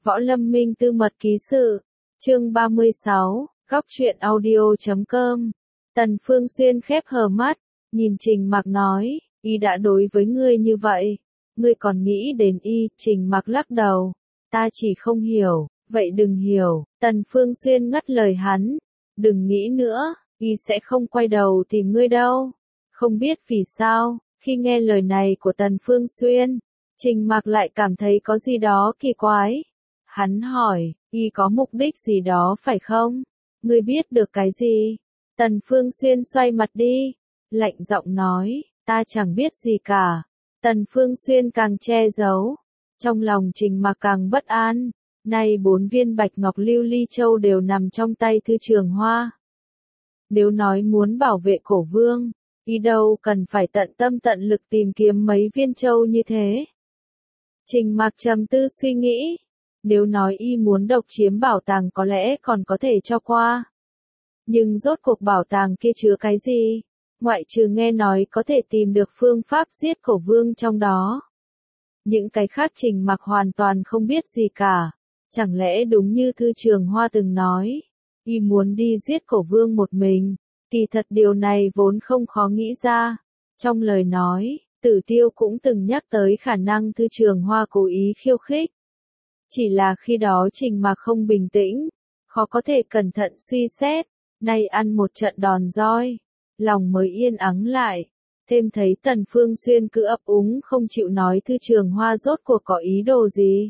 Võ Lâm Minh Tư Mật Ký Sự, chương 36, góc truyện audio.com. Tần Phương Xuyên khép hờ mắt, nhìn Trình Mặc nói, y đã đối với ngươi như vậy, ngươi còn nghĩ đến y. Trình Mặc lắc đầu, ta chỉ không hiểu, vậy đừng hiểu. Tần Phương Xuyên ngắt lời hắn, đừng nghĩ nữa, y sẽ không quay đầu tìm ngươi đâu. Không biết vì sao, khi nghe lời này của Tần Phương Xuyên, Trình Mặc lại cảm thấy có gì đó kỳ quái. Hắn hỏi, y có mục đích gì đó phải không? Ngươi biết được cái gì? Tần Phương Xuyên xoay mặt đi, lạnh giọng nói, ta chẳng biết gì cả. Tần Phương Xuyên càng che giấu, trong lòng Trình Mặc càng bất an. Nay 4 viên bạch ngọc lưu ly châu đều nằm trong tay Thư Trường Hoa. Nếu nói muốn bảo vệ Cổ Vương, y đâu cần phải tận tâm tận lực tìm kiếm mấy viên châu như thế. Trình Mặc trầm tư suy nghĩ, nếu nói y muốn độc chiếm bảo tàng có lẽ còn có thể cho qua. Nhưng rốt cuộc bảo tàng kia chứa cái gì? Ngoại trừ nghe nói có thể tìm được phương pháp giết Cổ Vương trong đó. Những cái khác Trình Mặc hoàn toàn không biết gì cả. Chẳng lẽ đúng như Thư Trường Hoa từng nói, y muốn đi giết Cổ Vương một mình? Kỳ thật điều này vốn không khó nghĩ ra. Trong lời nói, Tử Tiêu cũng từng nhắc tới khả năng Thư Trường Hoa cố ý khiêu khích. Chỉ là khi đó Trình Mặc không bình tĩnh, khó có thể cẩn thận suy xét, nay ăn một trận đòn roi, lòng mới yên ắng lại. Thêm thấy Tần Phương Xuyên cứ ấp úng không chịu nói Thư Trường Hoa rốt cuộc có ý đồ gì.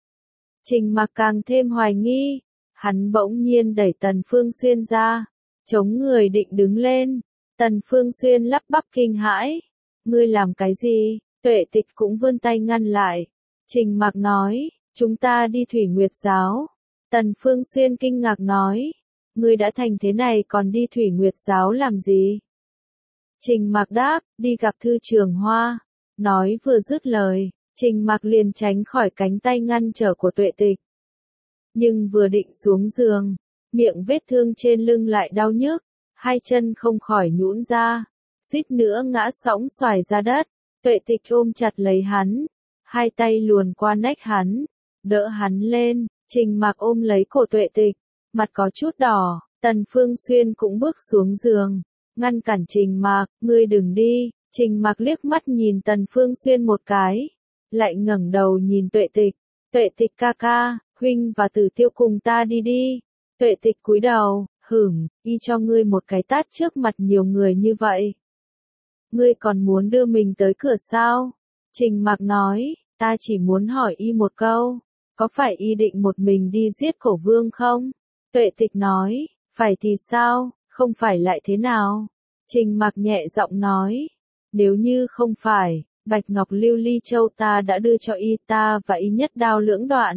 Trình Mặc càng thêm hoài nghi, hắn bỗng nhiên đẩy Tần Phương Xuyên ra, chống người định đứng lên. Tần Phương Xuyên lắp bắp kinh hãi, ngươi làm cái gì? Tuệ Tịch cũng vươn tay ngăn lại. Trình Mặc nói, chúng ta đi Thủy Nguyệt Giáo. Tần Phương Xuyên kinh ngạc nói, ngươi đã thành thế này còn đi Thủy Nguyệt Giáo làm gì? Trình Mặc đáp, đi gặp Thư Trường Hoa. Nói vừa dứt lời, Trình Mặc liền tránh khỏi cánh tay ngăn trở của Tuệ Tịch. Nhưng vừa định xuống giường, miệng vết thương trên lưng lại đau nhức, hai chân không khỏi nhũn ra, suýt nữa ngã sõng xoài ra đất. Tuệ Tịch ôm chặt lấy hắn, hai tay luồn qua nách hắn, đỡ hắn lên. Trình Mặc ôm lấy cổ Tuệ Tịch, mặt có chút đỏ. Tần Phương Xuyên cũng bước xuống giường, ngăn cản Trình Mặc, ngươi đừng đi. Trình Mặc liếc mắt nhìn Tần Phương Xuyên một cái, lại ngẩng đầu nhìn Tuệ Tịch. Tuệ Tịch ca ca, huynh và Tử Tiêu cùng ta đi đi. Tuệ Tịch cúi đầu, y cho ngươi một cái tát trước mặt nhiều người như vậy. Ngươi còn muốn đưa mình tới cửa sao? Trình Mặc nói, ta chỉ muốn hỏi y một câu, có phải y định một mình đi giết Cổ Vương không? Tuệ Tịch nói, phải thì sao, không phải lại thế nào? Trình Mặc nhẹ giọng nói, nếu như không phải, bạch ngọc lưu ly châu ta đã đưa cho y, ta và y nhất đao lưỡng đoạn.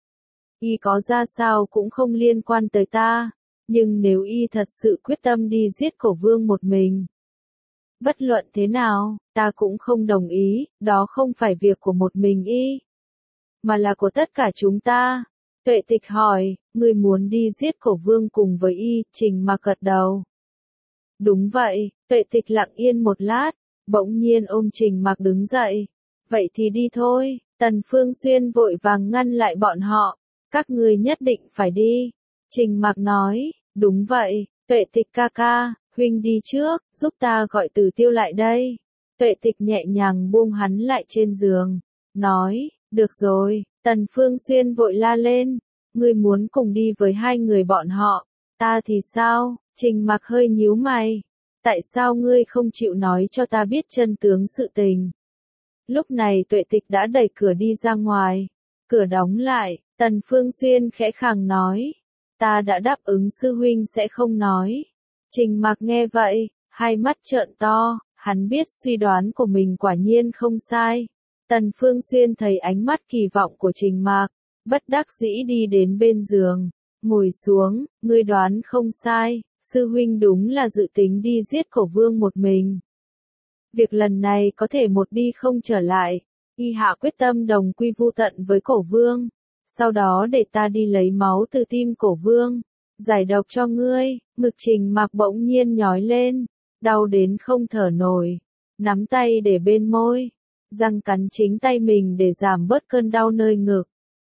Y có ra sao cũng không liên quan tới ta, nhưng nếu y thật sự quyết tâm đi giết Cổ Vương một mình, bất luận thế nào, ta cũng không đồng ý. Đó không phải việc của một mình y, mà là của tất cả chúng ta. Tuệ Tịch hỏi, ngươi muốn đi giết Cổ Vương cùng với y? Trình Mặc gật đầu. Đúng vậy. Tuệ Tịch lặng yên một lát, bỗng nhiên ôm Trình Mặc đứng dậy. Vậy thì đi thôi. Tần Phương Xuyên vội vàng ngăn lại bọn họ. Các ngươi nhất định phải đi. Trình Mặc nói, đúng vậy. Tuệ Tịch ca ca, huynh đi trước, giúp ta gọi Tử Tiêu lại đây. Tuệ Tịch nhẹ nhàng buông hắn lại trên giường, nói, được rồi. Tần Phương Xuyên vội la lên, ngươi muốn cùng đi với hai người bọn họ, ta thì sao? Trình Mặc hơi nhíu mày, tại sao ngươi không chịu nói cho ta biết chân tướng sự tình? Lúc này Tuệ Tịch đã đẩy cửa đi ra ngoài, cửa đóng lại. Tần Phương Xuyên khẽ khàng nói, ta đã đáp ứng sư huynh sẽ không nói. Trình Mặc nghe vậy, hai mắt trợn to, hắn biết suy đoán của mình quả nhiên không sai. Tần Phương Xuyên thấy ánh mắt kỳ vọng của Trình Mặc, bất đắc dĩ đi đến bên giường, ngồi xuống, ngươi đoán không sai, sư huynh đúng là dự tính đi giết Cổ Vương một mình. Việc lần này có thể một đi không trở lại, y hạ quyết tâm đồng quy vu tận với Cổ Vương, sau đó để ta đi lấy máu từ tim Cổ Vương, giải độc cho ngươi. Ngực Trình Mặc bỗng nhiên nhói lên, đau đến không thở nổi, nắm tay để bên môi, răng cắn chính tay mình để giảm bớt cơn đau nơi ngực.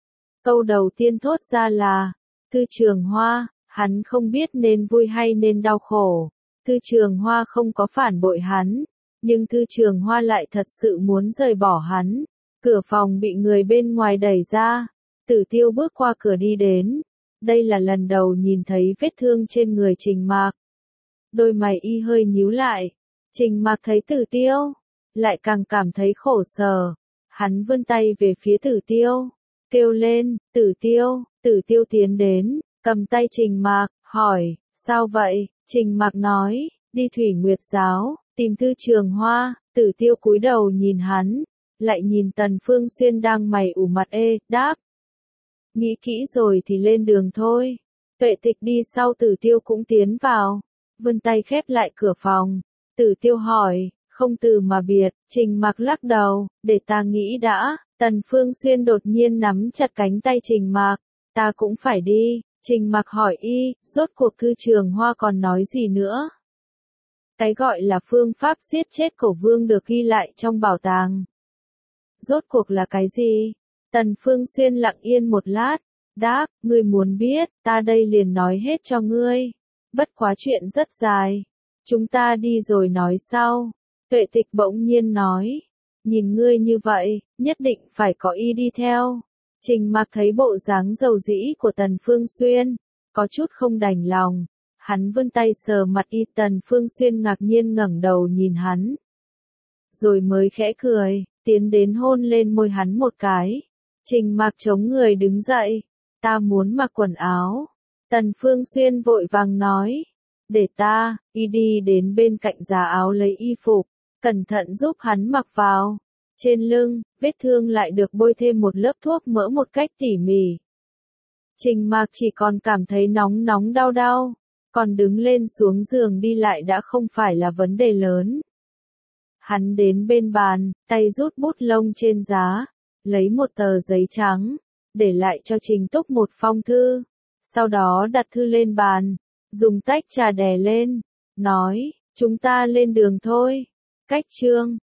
Câu đầu tiên thốt ra là, Thư Trường Hoa, hắn không biết nên vui hay nên đau khổ. Thư Trường Hoa không có phản bội hắn, nhưng Thư Trường Hoa lại thật sự muốn rời bỏ hắn. Cửa phòng bị người bên ngoài đẩy ra, Tử Tiêu bước qua cửa đi đến. Đây là lần đầu nhìn thấy vết thương trên người Trình Mạc. Đôi mày y hơi nhíu lại. Trình Mạc thấy Tử Tiêu, lại càng cảm thấy khổ sở. Hắn vươn tay về phía Tử Tiêu, kêu lên, Tử Tiêu. Tử Tiêu tiến đến, cầm tay Trình Mạc, hỏi, sao vậy? Trình Mạc nói, đi Thủy Nguyệt giáo, tìm Thư Trường Hoa. Tử Tiêu cúi đầu nhìn hắn, lại nhìn Tần Phương Xuyên đang mày ủ mặt đáp. Nghĩ kỹ rồi thì lên đường thôi. Tuệ Tịch đi sau Tử Tiêu cũng tiến vào, vươn tay khép lại cửa phòng. Tử Tiêu hỏi, không từ mà biệt. Trình Mạc lắc đầu, để ta nghĩ đã. Tần Phương Xuyên đột nhiên nắm chặt cánh tay Trình Mạc, ta cũng phải đi. Trình Mạc hỏi y, rốt cuộc Thư Trường Hoa còn nói gì nữa? Cái gọi là phương pháp giết chết Cổ Vương được ghi lại trong bảo tàng. Rốt cuộc là cái gì? Tần Phương Xuyên lặng yên một lát, đáp, ngươi muốn biết, ta đây liền nói hết cho ngươi. Bất quá chuyện rất dài, chúng ta đi rồi nói sau. Tuệ Tịch bỗng nhiên nói, nhìn ngươi như vậy, nhất định phải có y đi theo. Trình Mạc thấy bộ dáng dầu dĩ của Tần Phương Xuyên, có chút không đành lòng. Hắn vươn tay sờ mặt y. Tần Phương Xuyên ngạc nhiên ngẩng đầu nhìn hắn, rồi mới khẽ cười, tiến đến hôn lên môi hắn một cái. Trình Mạc chống người đứng dậy, ta muốn mặc quần áo. Tần Phương Xuyên vội vàng nói, để ta. Y đi đến bên cạnh giá áo lấy y phục, cẩn thận giúp hắn mặc vào. Trên lưng, vết thương lại được bôi thêm một lớp thuốc mỡ một cách tỉ mỉ. Trình Mạc chỉ còn cảm thấy nóng nóng đau đau, còn đứng lên xuống giường đi lại đã không phải là vấn đề lớn. Hắn đến bên bàn, tay rút bút lông trên giá, lấy một tờ giấy trắng, để lại cho Trình Túc một phong thư, sau đó đặt thư lên bàn, dùng tách trà đè lên, nói, chúng ta lên đường thôi. Cách chương